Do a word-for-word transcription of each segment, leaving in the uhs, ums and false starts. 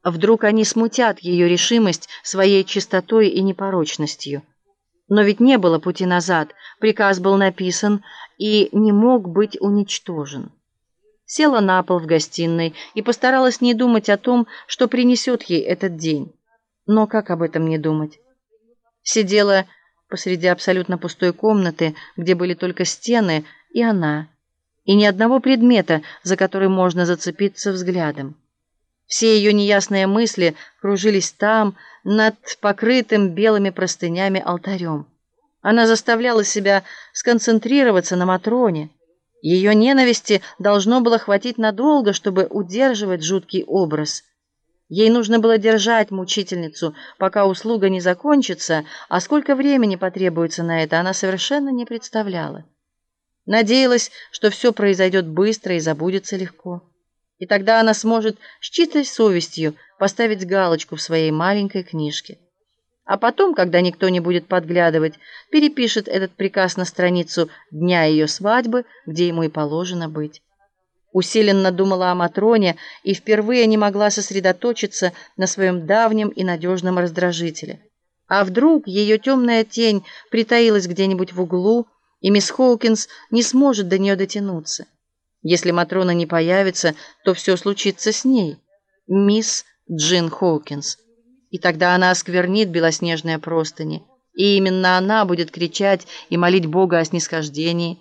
Вдруг они смутят ее решимость своей чистотой и непорочностью. Но ведь не было пути назад, приказ был написан и не мог быть уничтожен. Села на пол в гостиной и постаралась не думать о том, что принесет ей этот день. Но как об этом не думать? Сидела посреди абсолютно пустой комнаты, где были только стены, и она, и ни одного предмета, за который можно зацепиться взглядом. Все ее неясные мысли кружились там, над покрытым белыми простынями алтарем. Она заставляла себя сконцентрироваться на Матроне. Ее ненависти должно было хватить надолго, чтобы удерживать жуткий образ. Ей нужно было держать мучительницу, пока услуга не закончится, а сколько времени потребуется на это, она совершенно не представляла. Надеялась, что все произойдет быстро и забудется легко. И тогда она сможет с чистой совестью поставить галочку в своей маленькой книжке. А потом, когда никто не будет подглядывать, перепишет этот приказ на страницу дня ее свадьбы, где ему и положено быть. Усиленно думала о Матроне и впервые не могла сосредоточиться на своем давнем и надежном раздражителе. А вдруг ее темная тень притаилась где-нибудь в углу, и мисс Хоукинс не сможет до нее дотянуться. Если Матрона не появится, то все случится с ней, мисс Джин Хоукинс. И тогда она осквернит белоснежные простыни, и именно она будет кричать и молить Бога о снисхождении,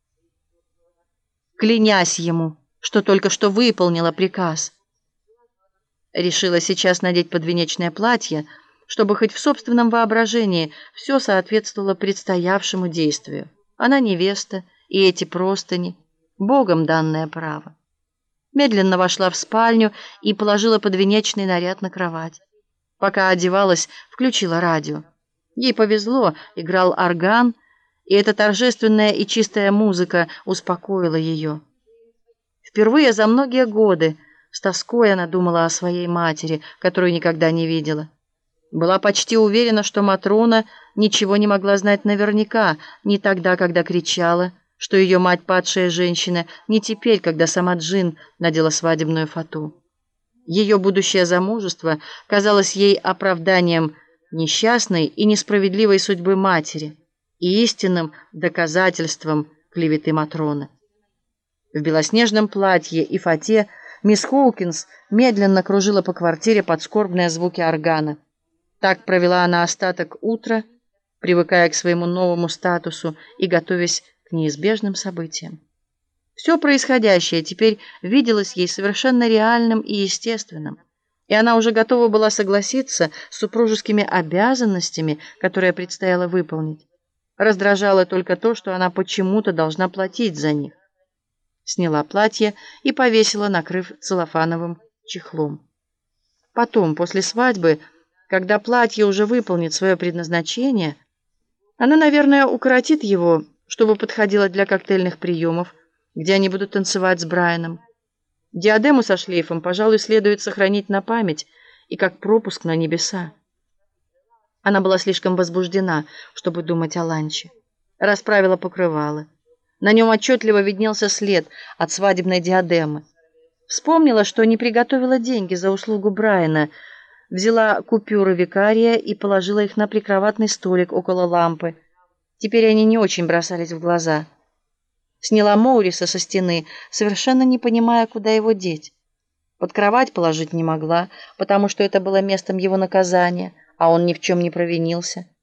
клянясь ему, что только что выполнила приказ. Решила сейчас надеть подвенечное платье, чтобы хоть в собственном воображении все соответствовало предстоявшему действию. Она невеста, и эти простыни — Богом данное право. Медленно вошла в спальню и положила подвенечный наряд на кровать. Пока одевалась, включила радио. Ей повезло, играл орган, и эта торжественная и чистая музыка успокоила ее. Впервые за многие годы с тоской она думала о своей матери, которую никогда не видела. Была почти уверена, что Матрона ничего не могла знать наверняка, ни тогда, когда кричала, что ее мать падшая женщина, ни теперь, когда сама Джин надела свадебную фату. Ее будущее замужество казалось ей оправданием несчастной и несправедливой судьбы матери и истинным доказательством клеветы Матроны. В белоснежном платье и фате мисс Хоукинс медленно кружила по квартире под скорбные звуки органа. Так провела она остаток утра, привыкая к своему новому статусу и готовясь к неизбежным событиям. Все происходящее теперь виделось ей совершенно реальным и естественным, и она уже готова была согласиться с супружескими обязанностями, которые предстояло выполнить. Раздражало только то, что она почему-то должна платить за них. Сняла платье и повесила, накрыв целлофановым чехлом. Потом, после свадьбы, когда платье уже выполнит свое предназначение, она, наверное, укоротит его, чтобы подходило для коктейльных приемов, где они будут танцевать с Брайаном. Диадему со шлейфом, пожалуй, следует сохранить на память и как пропуск на небеса. Она была слишком возбуждена, чтобы думать о ланче. Расправила покрывало. На нем отчетливо виднелся след от свадебной диадемы. Вспомнила, что не приготовила деньги за услугу Брайана, взяла купюры викария и положила их на прикроватный столик около лампы. Теперь они не очень бросались в глаза. Сняла Моуриса со стены, совершенно не понимая, куда его деть. Под кровать положить не могла, потому что это было местом его наказания, а он ни в чем не провинился.